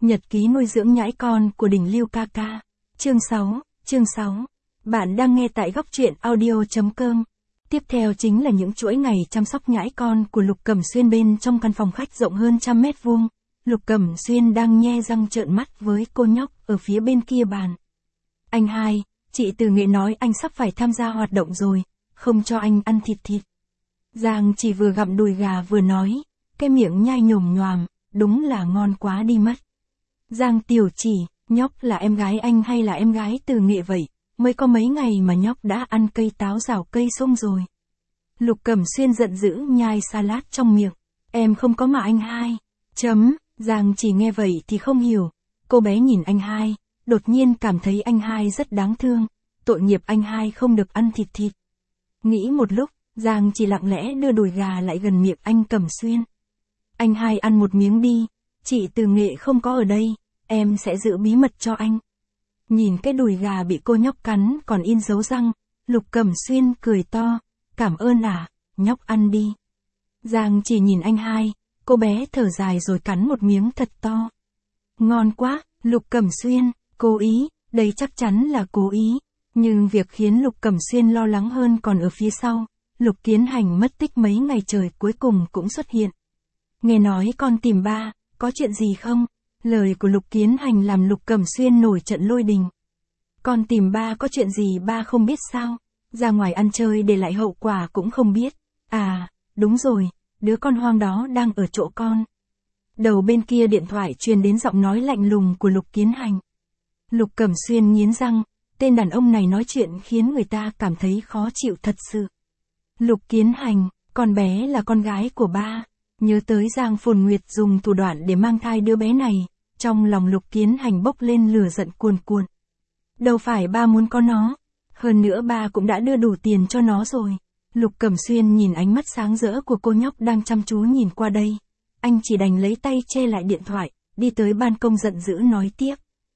Nhật ký nuôi dưỡng nhãi con của đỉnh Lưu ca ca. Chương 6. Bạn đang nghe tại góc truyện audio.com. Tiếp theo chính là những chuỗi ngày chăm sóc nhãi con của Lục Cẩm Xuyên bên trong căn phòng khách rộng hơn 100 mét vuông. Lục Cẩm Xuyên đang nhe răng trợn mắt với cô nhóc ở phía bên kia bàn. Anh hai, chị Từ Nghệ nói anh sắp phải tham gia hoạt động rồi, không cho anh ăn thịt. Giang chỉ vừa gặm đùi gà vừa nói, cái miệng nhai nhồm nhoàm, đúng là ngon quá đi mất. Giang tiểu chỉ, nhóc là em gái anh hay là em gái Từ Nghệ vậy? Mới có mấy ngày mà nhóc đã ăn cây táo rào cây sung rồi. Lục Cẩm Xuyên giận dữ nhai salad trong miệng. Em không có mà anh hai. Giang chỉ nghe vậy thì không hiểu. Cô bé nhìn anh hai, đột nhiên cảm thấy anh hai rất đáng thương. Tội nghiệp anh hai không được ăn thịt. Nghĩ một lúc, Giang chỉ lặng lẽ đưa đùi gà lại gần miệng anh Cẩm Xuyên. Anh hai ăn một miếng đi, chị Từ Nghệ không có ở đây, em sẽ giữ bí mật cho anh. Nhìn cái đùi gà bị cô nhóc cắn còn in dấu răng, Lục Cẩm Xuyên cười to, cảm ơn nhóc ăn đi. Giang chỉ nhìn anh hai, cô bé thở dài rồi cắn một miếng thật to. Ngon quá, Lục Cẩm Xuyên, cố ý, đây chắc chắn là cố ý. Nhưng việc khiến Lục Cẩm Xuyên lo lắng hơn còn ở phía sau. Lục Kiến Hành mất tích mấy ngày trời cuối cùng cũng xuất hiện. Nghe nói con tìm ba, có chuyện gì không? Lời của Lục Kiến Hành làm Lục Cẩm Xuyên nổi trận lôi đình. Con tìm ba có chuyện gì ba không biết sao? Ra ngoài ăn chơi để lại hậu quả cũng không biết. À, đúng rồi, đứa con hoang đó đang ở chỗ con. Đầu bên kia điện thoại truyền đến giọng nói lạnh lùng của Lục Kiến Hành. Lục Cẩm Xuyên nghiến răng, tên đàn ông này nói chuyện khiến người ta cảm thấy khó chịu thật sự. Lục Kiến Hành, con bé là con gái của ba. Nhớ tới Giang Phồn Nguyệt dùng thủ đoạn để mang thai đứa bé này, trong lòng Lục Kiến Hành bốc lên lửa giận cuồn cuộn. Đâu phải ba muốn có nó, hơn nữa ba cũng đã đưa đủ tiền cho nó rồi. Lục Cẩm Xuyên nhìn ánh mắt sáng rỡ của cô nhóc đang chăm chú nhìn qua đây. Anh chỉ đành lấy tay che lại điện thoại, đi tới ban công giận dữ nói tiếp.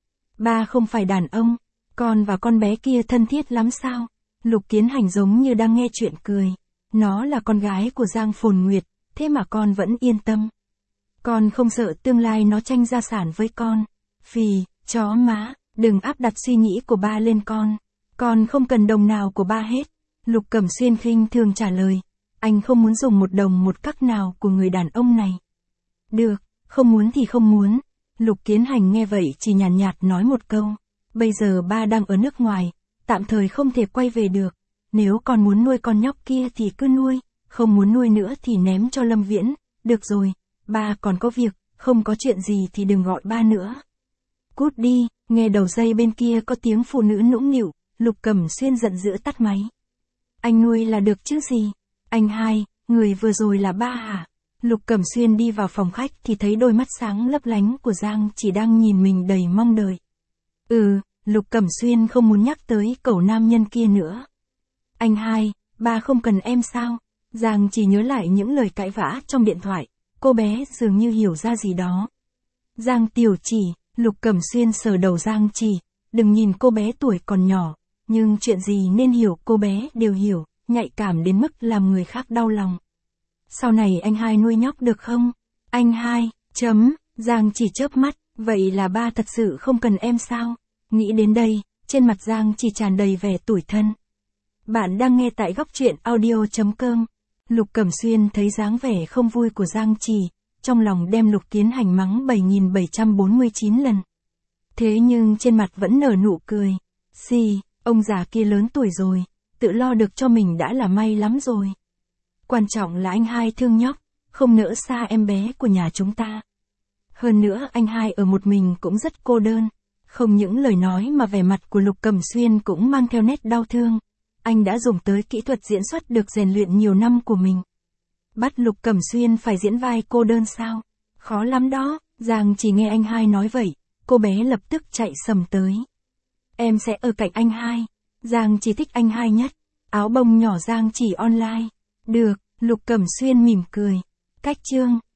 Ba không phải đàn ông, con và con bé kia thân thiết lắm sao? Lục Kiến Hành giống như đang nghe chuyện cười. Nó là con gái của Giang Phồn Nguyệt, thế mà con vẫn yên tâm. Con không sợ tương lai nó tranh gia sản với con. Phì, chó má, đừng áp đặt suy nghĩ của ba lên con. Con không cần đồng nào của ba hết. Lục Cẩm Xuyên khinh thường trả lời. Anh không muốn dùng một đồng một cắc nào của người đàn ông này. Được, không muốn thì không muốn. Lục Kiến Hành nghe vậy chỉ nhàn nhạt nói một câu. Bây giờ ba đang ở nước ngoài, tạm thời không thể quay về được. Nếu con muốn nuôi con nhóc kia thì cứ nuôi, không muốn nuôi nữa thì ném cho Lâm Viễn. Được rồi, ba còn có việc, không có chuyện gì thì đừng gọi ba nữa. Cút đi, nghe đầu dây bên kia có tiếng phụ nữ nũng nịu, Lục Cẩm Xuyên giận dữ tắt máy. Anh nuôi là được chứ gì? Anh hai, người vừa rồi là ba hả? Lục Cẩm Xuyên đi vào phòng khách thì thấy đôi mắt sáng lấp lánh của Giang chỉ đang nhìn mình đầy mong đợi. Lục Cẩm Xuyên không muốn nhắc tới cẩu nam nhân kia nữa. Anh hai, ba không cần em sao? Giang chỉ nhớ lại những lời cãi vã trong điện thoại, cô bé dường như hiểu ra gì đó. Giang tiểu chỉ, Lục Cẩm Xuyên sờ đầu Giang chỉ, đừng nhìn cô bé tuổi còn nhỏ, nhưng chuyện gì nên hiểu cô bé đều hiểu, nhạy cảm đến mức làm người khác đau lòng. Sau này anh hai nuôi nhóc được không? Anh hai, Giang chỉ chớp mắt, vậy là ba thật sự không cần em sao? Nghĩ đến đây, trên mặt Giang chỉ tràn đầy vẻ tủi thân. Bạn đang nghe tại góc truyện audio.com. Lục Cẩm Xuyên thấy dáng vẻ không vui của Giang Chỉ, trong lòng đem Lục Kiến Hành mắng 7749 lần. Thế nhưng trên mặt vẫn nở nụ cười. Ông già kia lớn tuổi rồi, tự lo được cho mình đã là may lắm rồi. Quan trọng là anh hai thương nhóc, không nỡ xa em bé của nhà chúng ta. Hơn nữa anh hai ở một mình cũng rất cô đơn. Không những lời nói mà vẻ mặt của Lục Cẩm Xuyên cũng mang theo nét đau thương. Anh đã dùng tới kỹ thuật diễn xuất được rèn luyện nhiều năm của mình. Bắt Lục Cẩm Xuyên phải diễn vai cô đơn sao? Khó lắm đó. Giang chỉ nghe anh hai nói vậy, cô bé lập tức chạy sầm tới. Em sẽ ở cạnh anh hai. Giang chỉ thích anh hai nhất. Áo bông nhỏ Giang chỉ online. Được, Lục Cẩm Xuyên mỉm cười. Cách chương.